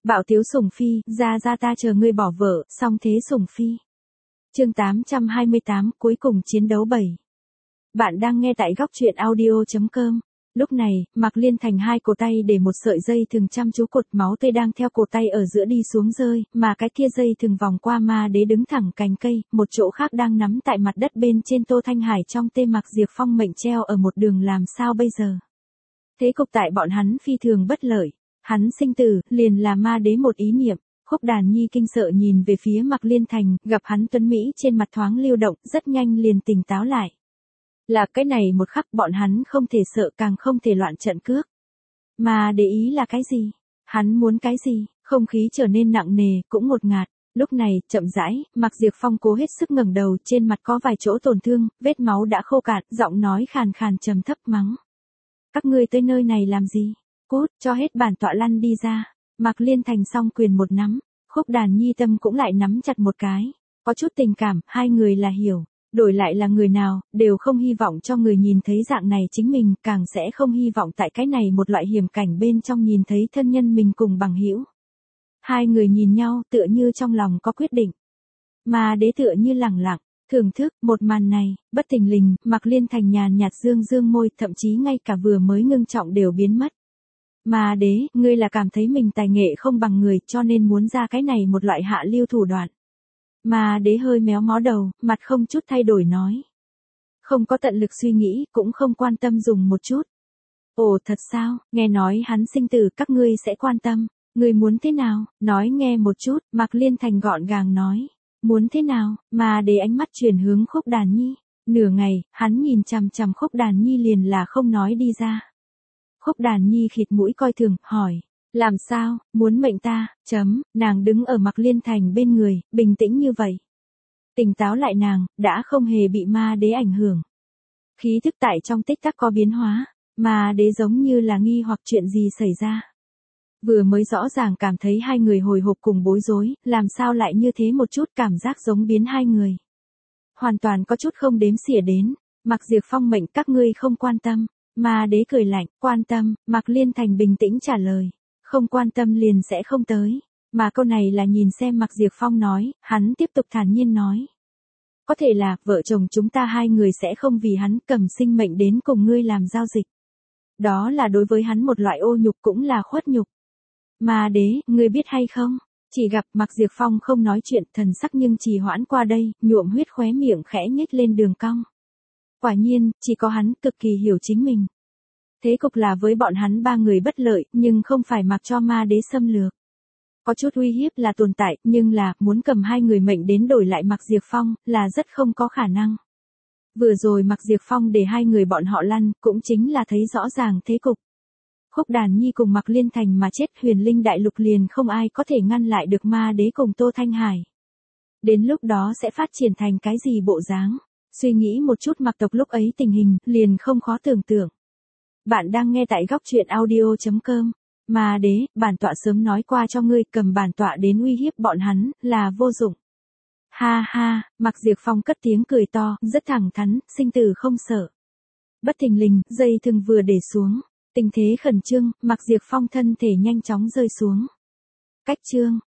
Bạo tiếu sủng phi, ra ta chờ ngươi bỏ vợ, xong thế sủng phi. Chương 828, cuối cùng chiến đấu 7. Bạn đang nghe tại góc truyện audio.com. Lúc này, Mạc Liên Thành hai cổ tay để một sợi dây thừng chăm chú cột, máu tươi đang theo cổ tay ở giữa đi xuống rơi, mà cái kia dây thừng vòng qua Ma Đế đứng thẳng cành cây, một chỗ khác đang nắm tại mặt đất bên trên Tô Thanh Hải trong tê Mạc Diệp Phong mệnh treo ở một đường làm sao bây giờ. Thế cục tại bọn hắn phi thường bất lợi, hắn sinh tử, liền là Ma Đế một ý niệm. Khúc Đàn Nhi kinh sợ nhìn về phía Mạc Liên Thành, gặp hắn tuấn Mỹ trên mặt thoáng lưu động, rất nhanh liền tỉnh táo lại. Là cái này một khắc bọn hắn không thể sợ càng không thể loạn trận cước. Mà để ý là cái gì? Hắn muốn cái gì? Không khí trở nên nặng nề, cũng ngột ngạt. Lúc này, chậm rãi, Mạc Diệp Phong cố hết sức ngẩng đầu, trên mặt có vài chỗ tổn thương, vết máu đã khô cạn, giọng nói khàn khàn trầm thấp mắng. Các ngươi tới nơi này làm gì? Cút, cho hết bản tọa lăn đi ra. Mạc Liên Thành song quyền một nắm, Khúc Đàn Nhi tâm cũng lại nắm chặt một cái. Có chút tình cảm, hai người là hiểu. Đổi lại là người nào, đều không hy vọng cho người nhìn thấy dạng này chính mình, càng sẽ không hy vọng tại cái này một loại hiểm cảnh bên trong nhìn thấy thân nhân mình cùng bằng hữu. Hai người nhìn nhau tựa như trong lòng có quyết định. Mà Đế tựa như lẳng lặng, thưởng thức một màn này, bất thình lình, Mạc Liên Thành nhàn nhạt dương môi, thậm chí ngay cả vừa mới ngưng trọng đều biến mất. Mà Đế, ngươi là cảm thấy mình tài nghệ không bằng người cho nên muốn ra cái này một loại hạ lưu thủ đoạn. Mà Đế hơi méo mó đầu, mặt không chút thay đổi nói. Không có tận lực suy nghĩ, cũng không quan tâm dùng một chút. Ồ thật sao, nghe nói hắn sinh tử các ngươi sẽ quan tâm. Ngươi muốn thế nào, nói nghe một chút, Mạc Liên Thành gọn gàng nói. Muốn thế nào, mà Đế ánh mắt chuyển hướng Khúc Đàn Nhi. Nửa ngày, hắn nhìn chằm chằm Khúc Đàn Nhi liền là không nói đi ra. Khúc Đàn Nhi khịt mũi coi thường, hỏi. Làm sao, muốn mệnh ta, nàng đứng ở Mạc Liên Thành bên người, bình tĩnh như vậy. Tỉnh táo lại nàng, đã không hề bị Ma Đế ảnh hưởng. Khí thức tại trong tích tắc có biến hóa, Ma Đế giống như là nghi hoặc chuyện gì xảy ra. Vừa mới rõ ràng cảm thấy hai người hồi hộp cùng bối rối, làm sao lại như thế một chút cảm giác giống biến hai người. Hoàn toàn có chút không đếm xỉa đến, Mạc Diệp Phong mệnh các ngươi không quan tâm. Ma Đế cười lạnh, quan tâm, Mạc Liên Thành bình tĩnh trả lời. Không quan tâm liền sẽ không tới. Mà câu này là nhìn xem Mạc Diệp Phong nói, hắn tiếp tục thản nhiên nói. Có thể là, vợ chồng chúng ta hai người sẽ không vì hắn cầm sinh mệnh đến cùng ngươi làm giao dịch. Đó là đối với hắn một loại ô nhục cũng là khuất nhục. Mà Đế, ngươi biết hay không? Chỉ gặp Mạc Diệp Phong không nói chuyện, thần sắc nhưng trì hoãn qua đây, nhuộm huyết khóe miệng khẽ nhếch lên đường cong. Quả nhiên, chỉ có hắn cực kỳ hiểu chính mình. Thế cục là với bọn hắn ba người bất lợi, nhưng không phải mặc cho Ma Đế xâm lược. Có chút uy hiếp là tồn tại, nhưng là, muốn cầm hai người mệnh đến đổi lại Mạc Diệp Phong, là rất không có khả năng. Vừa rồi Mạc Diệp Phong để hai người bọn họ lăn, cũng chính là thấy rõ ràng thế cục. Khúc Đàn Nhi cùng Mạc Liên Thành mà chết, Huyền Linh Đại Lục liền không ai có thể ngăn lại được Ma Đế cùng Tô Thanh Hải. Đến lúc đó sẽ phát triển thành cái gì bộ dáng? Suy nghĩ một chút Mạc tộc lúc ấy tình hình, liền không khó tưởng tượng. Bạn đang nghe tại góc truyện audio.com. Ma Đế, bản tọa sớm nói qua cho ngươi, cầm bản tọa đến uy hiếp bọn hắn, là vô dụng. Ha ha, Mạc Diệp Phong cất tiếng cười to, rất thẳng thắn, sinh tử không sợ. Bất thình lình, dây thừng vừa để xuống. Tình thế khẩn trương, Mạc Diệp Phong thân thể nhanh chóng rơi xuống. Cách chương.